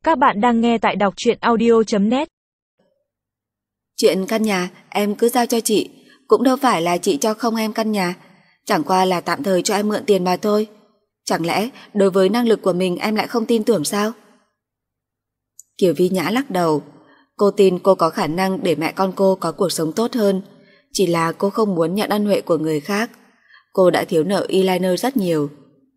Các bạn đang nghe tại đọc truyện audio.net. Chuyện căn nhà em cứ giao cho chị, cũng đâu phải là chị cho không em căn nhà, chẳng qua là tạm thời cho em mượn tiền mà thôi. Chẳng lẽ đối với năng lực của mình em lại không tin tưởng sao? Kiều Vi Nhã lắc đầu. Cô tin cô có khả năng để mẹ con cô có cuộc sống tốt hơn, chỉ là cô không muốn nhận ân huệ của người khác. Cô đã thiếu nợ Eliner rất nhiều.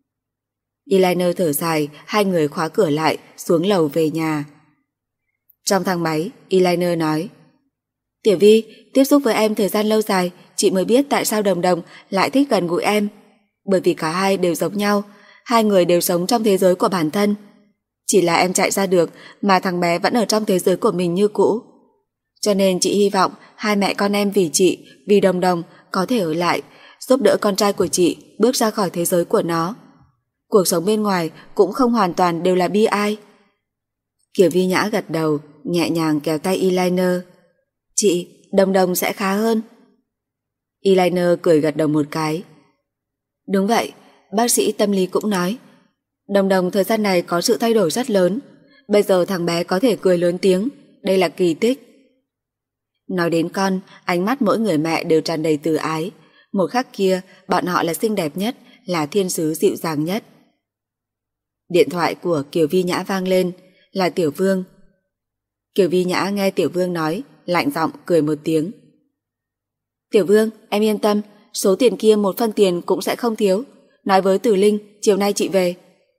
Eliner thở dài, hai người khóa cửa lại, xuống lầu về nhà. Trong thang máy, Eliner nói: Tiểu Vi, tiếp xúc với em thời gian lâu dài, chị mới biết tại sao Đồng Đồng lại thích gần gũi em. Bởi vì cả hai đều giống nhau, hai người đều sống trong thế giới của bản thân. Chỉ là em chạy ra được mà thằng bé vẫn ở trong thế giới của mình như cũ. Cho nên chị hy vọng hai mẹ con em vì chị, vì Đồng Đồng có thể ở lại, giúp đỡ con trai của chị bước ra khỏi thế giới của nó. Cuộc sống bên ngoài cũng không hoàn toàn đều là bi ai. Kiều Vi Nhã gật đầu, nhẹ nhàng kéo tay Eliner. Chị, Đồng Đồng sẽ khá hơn. Eliner cười gật đầu một cái. Đúng vậy, bác sĩ tâm lý cũng nói Đồng Đồng thời gian này có sự thay đổi rất lớn. Bây giờ thằng bé có thể cười lớn tiếng, đây là kỳ tích. Nói đến con, ánh mắt mỗi người mẹ đều tràn đầy từ ái. Một khắc kia, bọn họ là xinh đẹp nhất, là thiên sứ dịu dàng nhất. Điện thoại của Kiều Vi Nhã vang lên, là Tiểu Vương. Kiều Vi Nhã nghe Tiểu Vương nói, lạnh giọng cười một tiếng. Tiểu Vương, em yên tâm, số tiền kia một phân tiền cũng sẽ không thiếu. Nói với Tử Linh, chiều nay chị về.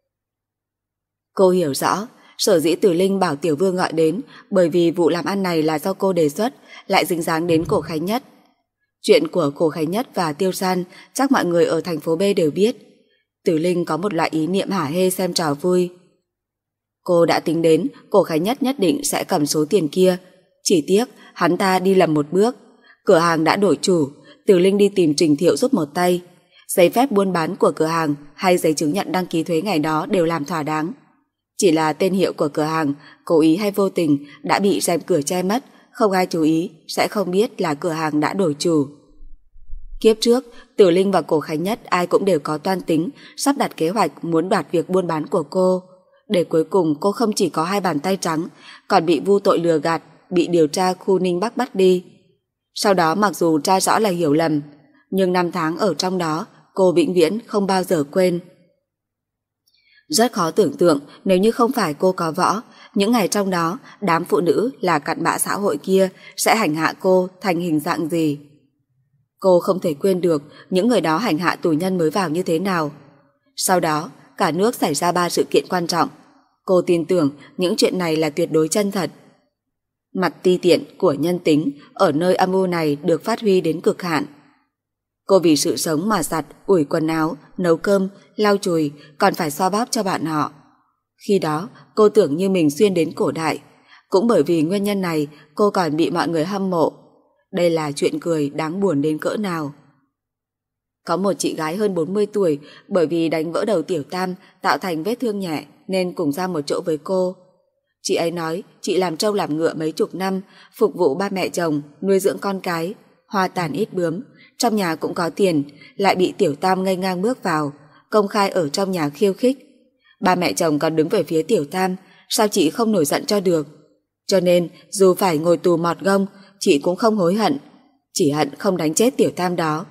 Cô hiểu rõ, sở dĩ Tử Linh bảo Tiểu Vương gọi đến bởi vì vụ làm ăn này là do cô đề xuất, lại dính dáng đến Cổ Khánh Nhất. Chuyện của Cổ Khánh Nhất và Tiêu San chắc mọi người ở thành phố B đều biết. Tử Linh có một loại ý niệm hả hê xem trò vui. Cô đã tính đến Cổ Khánh Nhất nhất định sẽ cầm số tiền kia. Chỉ tiếc hắn ta đi lầm một bước. Cửa hàng đã đổi chủ, Tử Linh đi tìm Trình Thiệu giúp một tay. Giấy phép buôn bán của cửa hàng hay giấy chứng nhận đăng ký thuế ngày đó đều làm thỏa đáng. Chỉ là tên hiệu của cửa hàng, cố ý hay vô tình, đã bị rèm cửa che mất, không ai chú ý sẽ không biết là cửa hàng đã đổi chủ. Kiếp trước, Tử Linh và Cổ Khánh Nhất ai cũng đều có toan tính, sắp đặt kế hoạch muốn đoạt việc buôn bán của cô. Để cuối cùng cô không chỉ có hai bàn tay trắng, còn bị vu tội lừa gạt, bị điều tra khu Ninh Bắc bắt đi. Sau đó mặc dù tra rõ là hiểu lầm, nhưng năm tháng ở trong đó, cô vĩnh viễn không bao giờ quên. Rất khó tưởng tượng nếu như không phải cô có võ, những ngày trong đó, đám phụ nữ là cặn bã xã hội kia sẽ hành hạ cô thành hình dạng gì. Cô không thể quên được những người đó hành hạ tù nhân mới vào như thế nào. Sau đó, cả nước xảy ra 3 sự kiện quan trọng. Cô tin tưởng những chuyện này là tuyệt đối chân thật. Mặt ti tiện của nhân tính ở nơi âm u này được phát huy đến cực hạn. Cô vì sự sống mà giặt, ủi quần áo, nấu cơm, lau chùi, còn phải xoa bóp cho bạn họ. Khi đó, cô tưởng như mình xuyên đến cổ đại. Cũng bởi vì nguyên nhân này, cô còn bị mọi người hâm mộ. Đây là chuyện cười đáng buồn đến cỡ nào. Có một chị gái hơn 40 tuổi bởi vì đánh vỡ đầu Tiểu Tam tạo thành vết thương nhẹ nên cùng ra một chỗ với cô. Chị ấy nói chị làm trâu làm ngựa mấy chục năm, phục vụ ba mẹ chồng, nuôi dưỡng con cái, hoa tàn ít bướm, trong nhà cũng có tiền, lại bị Tiểu Tam nghênh ngang bước vào, công khai ở trong nhà khiêu khích. Ba mẹ chồng còn đứng về phía Tiểu Tam, sao chị không nổi giận cho được. Cho nên dù phải ngồi tù mọt gông, chị cũng không hối hận, chỉ hận không đánh chết Tiểu Tam đó.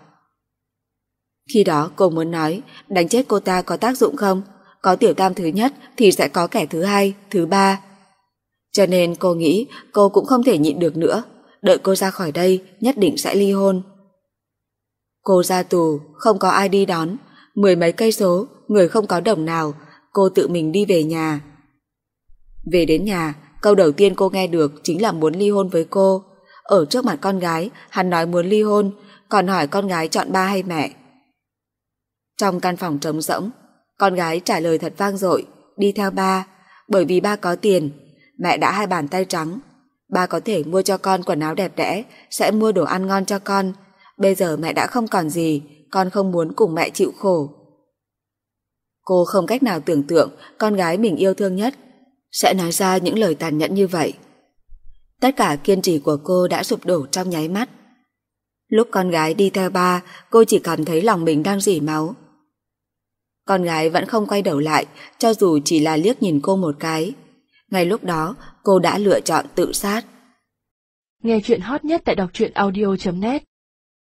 Khi đó cô muốn nói đánh chết cô ta có tác dụng không? Có Tiểu Tam thứ nhất thì sẽ có kẻ thứ hai, thứ ba. Cho nên cô nghĩ cô cũng không thể nhịn được nữa, đợi cô ra khỏi đây nhất định sẽ ly hôn. Cô ra tù, không có ai đi đón, 10 mấy cây số, người không có đồng nào, cô tự mình đi về nhà. Về đến nhà, câu đầu tiên cô nghe được chính là muốn ly hôn với cô. Ở trước mặt con gái, hắn nói muốn ly hôn, còn hỏi con gái chọn ba hay mẹ. Trong căn phòng trống rỗng, con gái trả lời thật vang dội, đi theo ba, bởi vì ba có tiền, mẹ đã hai bàn tay trắng. Ba có thể mua cho con quần áo đẹp đẽ, sẽ mua đồ ăn ngon cho con. Bây giờ mẹ đã không còn gì, con không muốn cùng mẹ chịu khổ. Cô không cách nào tưởng tượng con gái mình yêu thương nhất sẽ nói ra những lời tàn nhẫn như vậy. Tất cả kiên trì của cô đã sụp đổ trong nháy mắt. Lúc con gái đi theo ba, cô chỉ cảm thấy lòng mình đang rỉ máu. Con gái vẫn không quay đầu lại, cho dù chỉ là liếc nhìn cô một cái. Ngay lúc đó, cô đã lựa chọn tự sát. Nghe chuyện hot nhất tại đọc truyện audio.net